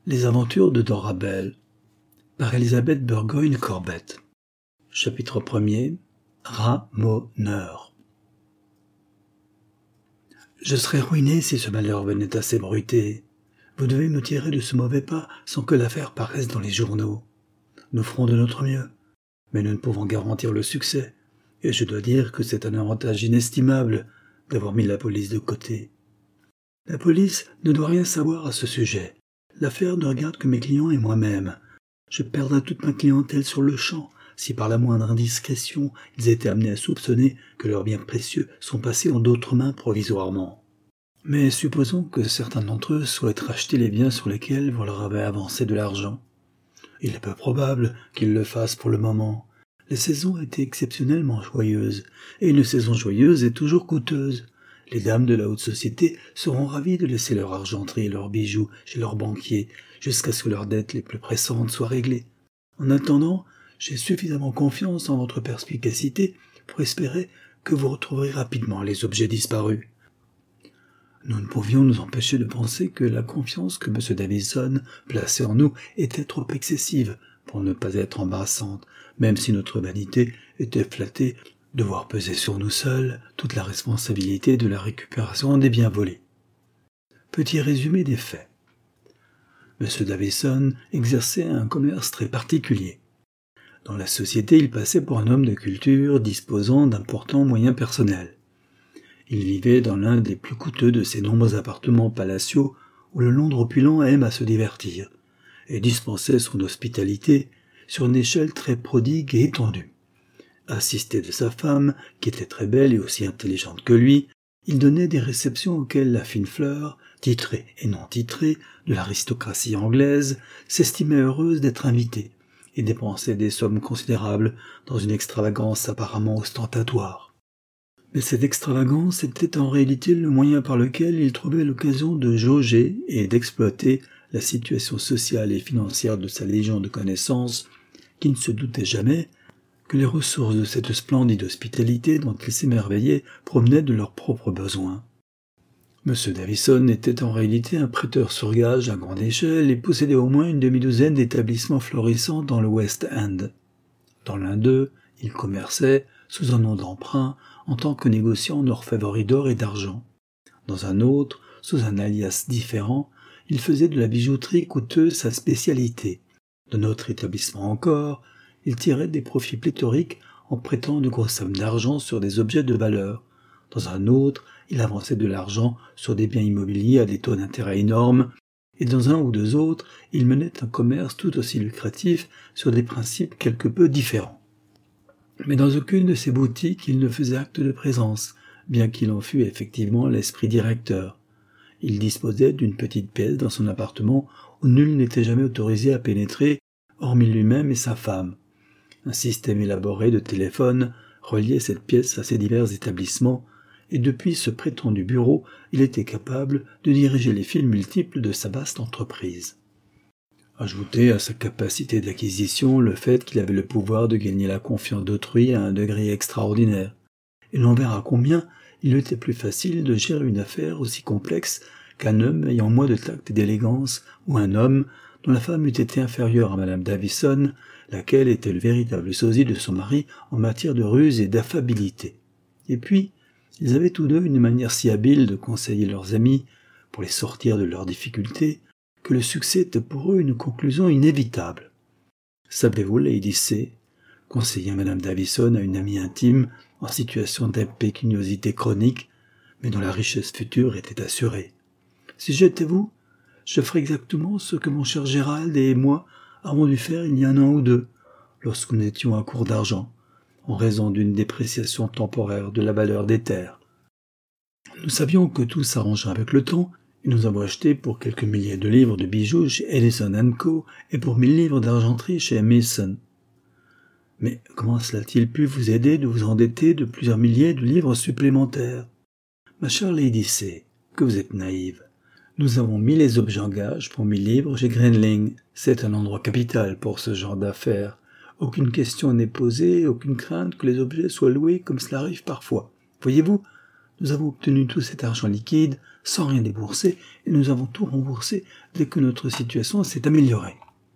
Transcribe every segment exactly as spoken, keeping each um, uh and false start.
Les aventures de Dorabelle par Elisabeth Burgoyne Corbett. Chapitre premier. Ramoneur. Je serais ruiné si ce malheur venait à s'ébruiter. Vous devez me tirer de ce mauvais pas sans que l'affaire paraisse dans les journaux. Nous ferons de notre mieux, mais nous ne pouvons garantir le succès, et je dois dire que c'est un avantage inestimable d'avoir mis la police de côté. La police ne doit rien savoir à ce sujet. L'affaire ne regarde que mes clients et moi-même. Je perdrais toute ma clientèle sur le champ si par la moindre indiscrétion ils étaient amenés à soupçonner que leurs biens précieux sont passés en d'autres mains provisoirement. Mais supposons que certains d'entre eux souhaitent racheter les biens sur lesquels vous leur avez avancé de l'argent. Il est peu probable qu'ils le fassent pour le moment. La saison a été exceptionnellement joyeuse, et une saison joyeuse est toujours coûteuse. Les dames de la haute société seront ravies de laisser leur argenterie et leurs bijoux chez leurs banquiers jusqu'à ce que leurs dettes les plus pressantes soient réglées. En attendant, j'ai suffisamment confiance en votre perspicacité pour espérer que vous retrouverez rapidement les objets disparus. Nous ne pouvions nous empêcher de penser que la confiance que M. Davison plaçait en nous était trop excessive pour ne pas être embarrassante, même si notre vanité était flattée de voir peser sur nous seuls toute la responsabilité de la récupération des biens volés. Petit résumé des faits. M. Davison exerçait un commerce très particulier. Dans la société, il passait pour un homme de culture disposant d'importants moyens personnels. Il vivait dans l'un des plus coûteux de ces nombreux appartements palatiaux où le Londres opulent aime à se divertir, et dispensait son hospitalité sur une échelle très prodigue et étendue. Assisté de sa femme, qui était très belle et aussi intelligente que lui, il donnait des réceptions auxquelles la fine fleur, titrée et non titrée, de l'aristocratie anglaise, s'estimait heureuse d'être invitée, et dépensait des sommes considérables dans une extravagance apparemment ostentatoire. Mais cette extravagance était en réalité le moyen par lequel il trouvait l'occasion de jauger et d'exploiter la situation sociale et financière de sa légion de connaissances, qui ne se doutait jamais que les ressources de cette splendide hospitalité dont il s'émerveillait provenaient de leurs propres besoins. M. Davison était en réalité un prêteur sur gage à grande échelle et possédait au moins une demi-douzaine d'établissements florissants dans le West End. Dans l'un d'eux, il commerçait, sous un nom d'emprunt, en tant que négociant en orfèvrerie d'or et d'argent. Dans un autre, sous un alias différent, il faisait de la bijouterie coûteuse sa spécialité. De notre établissement encore, il tirait des profits pléthoriques en prêtant de grosses sommes d'argent sur des objets de valeur. Dans un autre, il avançait de l'argent sur des biens immobiliers à des taux d'intérêt énormes, et dans un ou deux autres, il menait un commerce tout aussi lucratif sur des principes quelque peu différents. Mais dans aucune de ces boutiques, il ne faisait acte de présence, bien qu'il en fût effectivement l'esprit directeur. Il disposait d'une petite pièce dans son appartement où nul n'était jamais autorisé à pénétrer, hormis lui-même et sa femme. Un système élaboré de téléphone reliait cette pièce à ses divers établissements, et depuis ce prétendu bureau, il était capable de diriger les fils multiples de sa vaste entreprise. Ajoutez à sa capacité d'acquisition le fait qu'il avait le pouvoir de gagner la confiance d'autrui à un degré extraordinaire, et l'on verra combien il était plus facile de gérer une affaire aussi complexe qu'un homme ayant moins de tact et d'élégance, ou un homme dont la femme eût été inférieure à Madame Davison, laquelle était le véritable sosie de son mari en matière de ruse et d'affabilité. Et puis, ils avaient tous deux une manière si habile de conseiller leurs amis pour les sortir de leurs difficultés, que le succès était pour eux une conclusion inévitable. Savez-vous, Lady C., conseillait Madame Davison à une amie intime en situation d'impécuniosité chronique, mais dont la richesse future était assurée. Si j'étais vous, je ferais exactement ce que mon cher Gérald et moi avons dû faire il y a un an ou deux, lorsque nous étions à court d'argent, en raison d'une dépréciation temporaire de la valeur des terres. Nous savions que tout s'arrangerait avec le temps, et nous avons acheté pour quelques milliers de livres de bijoux chez Ellison and Co. et pour mille livres d'argenterie chez Mason. Mais comment cela a-t-il pu vous aider de vous endetter de plusieurs milliers de livres supplémentaires? Ma chère Lady C., que vous êtes naïve. Nous avons mis les objets en gage pour mille livres chez Grenling. C'est un endroit capital pour ce genre d'affaires. Aucune question n'est posée, aucune crainte que les objets soient loués comme cela arrive parfois. Voyez-vous, Nous avons obtenu tout cet argent liquide, sans rien débourser, et nous avons tout remboursé dès que notre situation s'est améliorée. »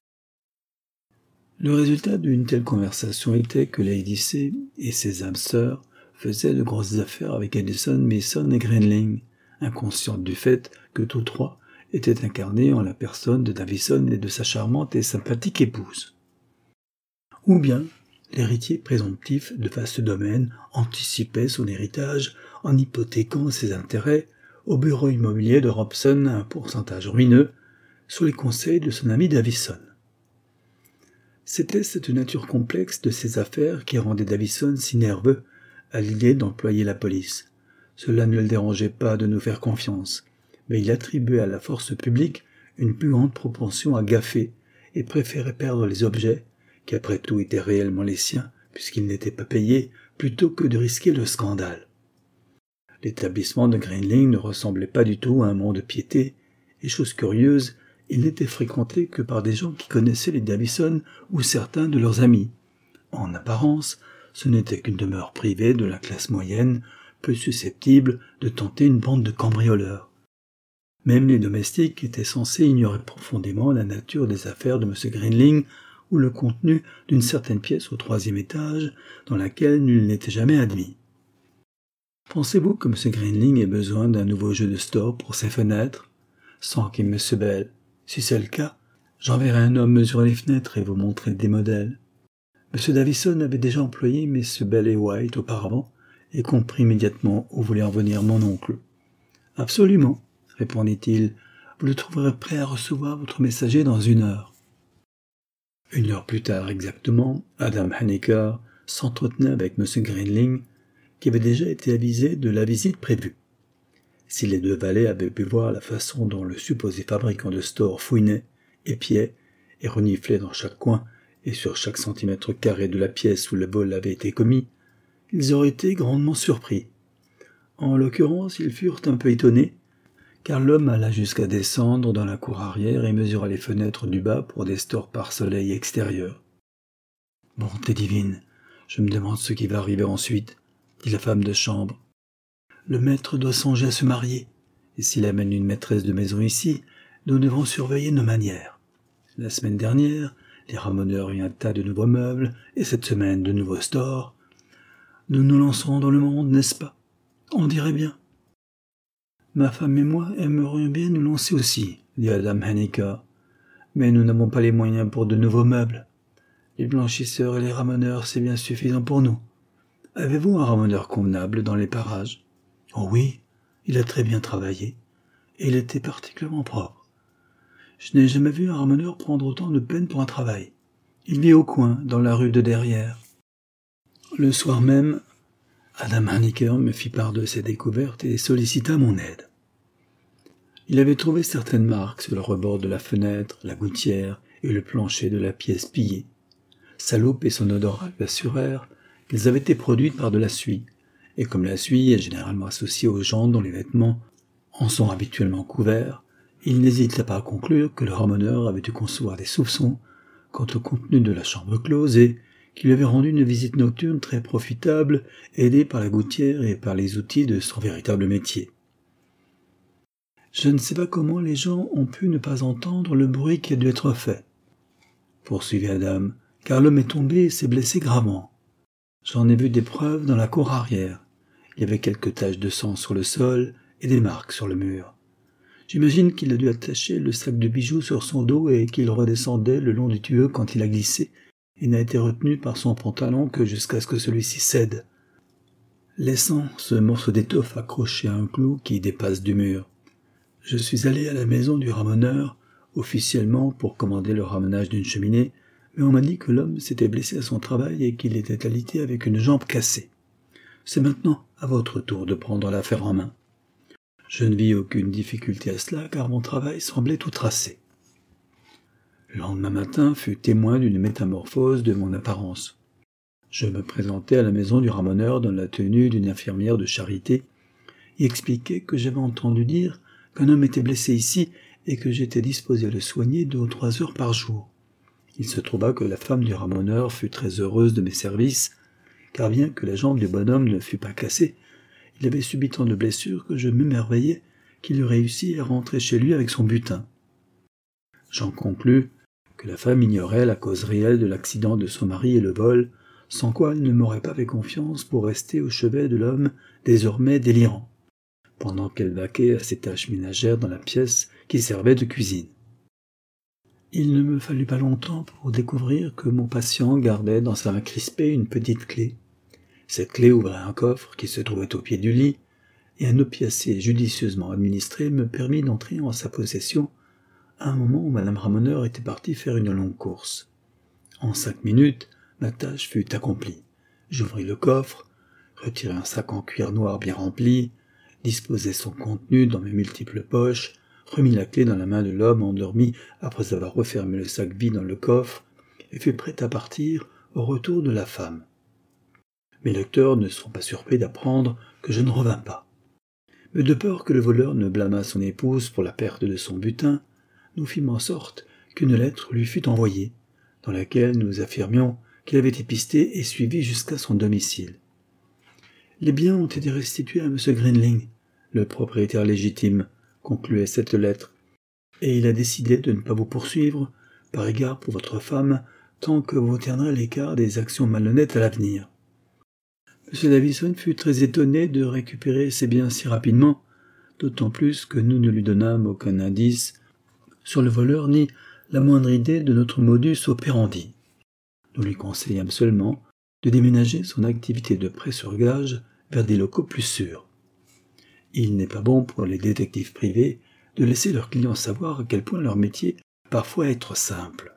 Le résultat d'une telle conversation était que Lady C et ses âmes sœurs faisaient de grosses affaires avec Addison, Mason et Grayling, inconscientes du fait que tous trois étaient incarnés en la personne de Davison et de sa charmante et sympathique épouse. Ou bien, l'héritier présomptif de vastes domaines anticipait son héritage en hypothéquant ses intérêts au bureau immobilier de Robson à un pourcentage ruineux sur les conseils de son ami Davison. C'était cette nature complexe de ces affaires qui rendait Davison si nerveux à l'idée d'employer la police. Cela ne le dérangeait pas de nous faire confiance, mais il attribuait à la force publique une plus grande propension à gaffer et préférait perdre les objets, qui après tout étaient réellement les siens, puisqu'ils n'étaient pas payés, plutôt que de risquer le scandale. L'établissement de Grayling ne ressemblait pas du tout à un mont de piété, et chose curieuse, il n'était fréquenté que par des gens qui connaissaient les Davison ou certains de leurs amis. En apparence, ce n'était qu'une demeure privée de la classe moyenne, peu susceptible de tenter une bande de cambrioleurs. Même les domestiques étaient censés ignorer profondément la nature des affaires de M. Grayling ou le contenu d'une certaine pièce au troisième étage dans laquelle nul n'était jamais admis. Pensez-vous que M. Grayling ait besoin d'un nouveau jeu de store pour ses fenêtres? Sans qu'il M. Bell. Si c'est le cas, j'enverrai un homme mesurer les fenêtres et vous montrer des modèles. M. Davison avait déjà employé M. Bell et White auparavant et comprit immédiatement où voulait en venir mon oncle. « Absolument, » répondit-il, « vous le trouverez prêt à recevoir votre messager dans une heure. » Une heure plus tard exactement, Adam Haneker s'entretenait avec M. Grayling, qui avait déjà été avisé de la visite prévue. Si les deux valets avaient pu voir la façon dont le supposé fabricant de store fouinait, épiait et reniflait dans chaque coin et sur chaque centimètre carré de la pièce où le vol avait été commis, ils auraient été grandement surpris. En l'occurrence, ils furent un peu étonnés, car l'homme alla jusqu'à descendre dans la cour arrière et mesura les fenêtres du bas pour des stores par soleil extérieur. « Bonté divine, je me demande ce qui va arriver ensuite, » dit la femme de chambre. « Le maître doit songer à se marier, et s'il amène une maîtresse de maison ici, nous devons surveiller nos manières. La semaine dernière, les ramoneurs eurent un tas de nouveaux meubles, et cette semaine de nouveaux stores. Nous nous lancerons dans le monde, n'est-ce pas? On dirait bien. » « Ma femme et moi aimerions bien nous lancer aussi, » dit Adam Haneker, « mais nous n'avons pas les moyens pour de nouveaux meubles. Les blanchisseurs et les ramoneurs, c'est bien suffisant pour nous. Avez-vous un ramoneur convenable dans les parages? »« Oh oui, il a très bien travaillé, et il était particulièrement propre. Je n'ai jamais vu un ramoneur prendre autant de peine pour un travail. Il vit au coin, dans la rue de derrière. » Le soir même, Adam Haneker me fit part de ses découvertes et sollicita mon aide. Il avait trouvé certaines marques sur le rebord de la fenêtre, la gouttière et le plancher de la pièce pillée. Sa loupe et son odorat lui assurèrent qu'elles avaient été produites par de la suie, et comme la suie est généralement associée aux gens dont les vêtements en sont habituellement couverts, il n'hésita pas à conclure que le ramoneur avait dû concevoir des soupçons quant au contenu de la chambre close et qu'il avait rendu une visite nocturne très profitable, aidé par la gouttière et par les outils de son véritable métier. Je ne sais pas comment les gens ont pu ne pas entendre le bruit qui a dû être fait, poursuivit Adam, car l'homme est tombé et s'est blessé gravement. J'en ai vu des preuves dans la cour arrière. Il y avait quelques taches de sang sur le sol et des marques sur le mur. J'imagine qu'il a dû attacher le sac de bijoux sur son dos et qu'il redescendait le long du tuyau quand il a glissé et n'a été retenu par son pantalon que jusqu'à ce que celui-ci cède, laissant ce morceau d'étoffe accroché à un clou qui dépasse du mur. Je suis allé à la maison du ramoneur, officiellement pour commander le ramonage d'une cheminée, mais on m'a dit que l'homme s'était blessé à son travail et qu'il était alité avec une jambe cassée. C'est maintenant à votre tour de prendre l'affaire en main. Je ne vis aucune difficulté à cela, car mon travail semblait tout tracé. Le lendemain matin fut témoin d'une métamorphose de mon apparence. Je me présentai à la maison du ramoneur dans la tenue d'une infirmière de charité et expliquai que j'avais entendu dire qu'un homme était blessé ici et que j'étais disposé à le soigner deux ou trois heures par jour. Il se trouva que la femme du ramoneur fut très heureuse de mes services, car bien que la jambe du bonhomme ne fût pas cassée, Il avait subi tant de blessures que je m'émerveillais qu'il eût réussi à rentrer chez lui avec son butin. J'en conclus que la femme ignorait la cause réelle de l'accident de son mari et le vol, sans quoi elle ne m'aurait pas fait confiance pour rester au chevet de l'homme désormais délirant, pendant qu'elle vaquait à ses tâches ménagères dans la pièce qui servait de cuisine. Il ne me fallut pas longtemps pour découvrir que mon patient gardait dans sa main crispée une petite clé. Cette clé ouvrait un coffre qui se trouvait au pied du lit, et un opiacé judicieusement administré me permit d'entrer en sa possession à un moment où Madame Ramoneur était partie faire une longue course. En cinq minutes, ma tâche fut accomplie. J'ouvris le coffre, retirai un sac en cuir noir bien rempli, disposai son contenu dans mes multiples poches, remis la clé dans la main de l'homme endormi après avoir refermé le sac vide dans le coffre, et fut prêt à partir au retour de la femme. Mes lecteurs ne seront pas surpris d'apprendre que je ne revins pas. Mais de peur que le voleur ne blâmât son épouse pour la perte de son butin, nous fîmes en sorte qu'une lettre lui fût envoyée, dans laquelle nous affirmions qu'il avait été pisté et suivi jusqu'à son domicile. Les biens ont été restitués à M. Greenling, le propriétaire légitime, concluait cette lettre, et il a décidé de ne pas vous poursuivre, par égard pour votre femme, tant que vous tiendrez à l'écart des actions malhonnêtes à l'avenir. M. Davison fut très étonné de récupérer ses biens si rapidement, d'autant plus que nous ne lui donnâmes aucun indice sur le voleur ni la moindre idée de notre modus operandi. Nous lui conseillâmes seulement de déménager son activité de prêt sur gage vers des locaux plus sûrs. Il n'est pas bon pour les détectives privés de laisser leurs clients savoir à quel point leur métier peut parfois être simple.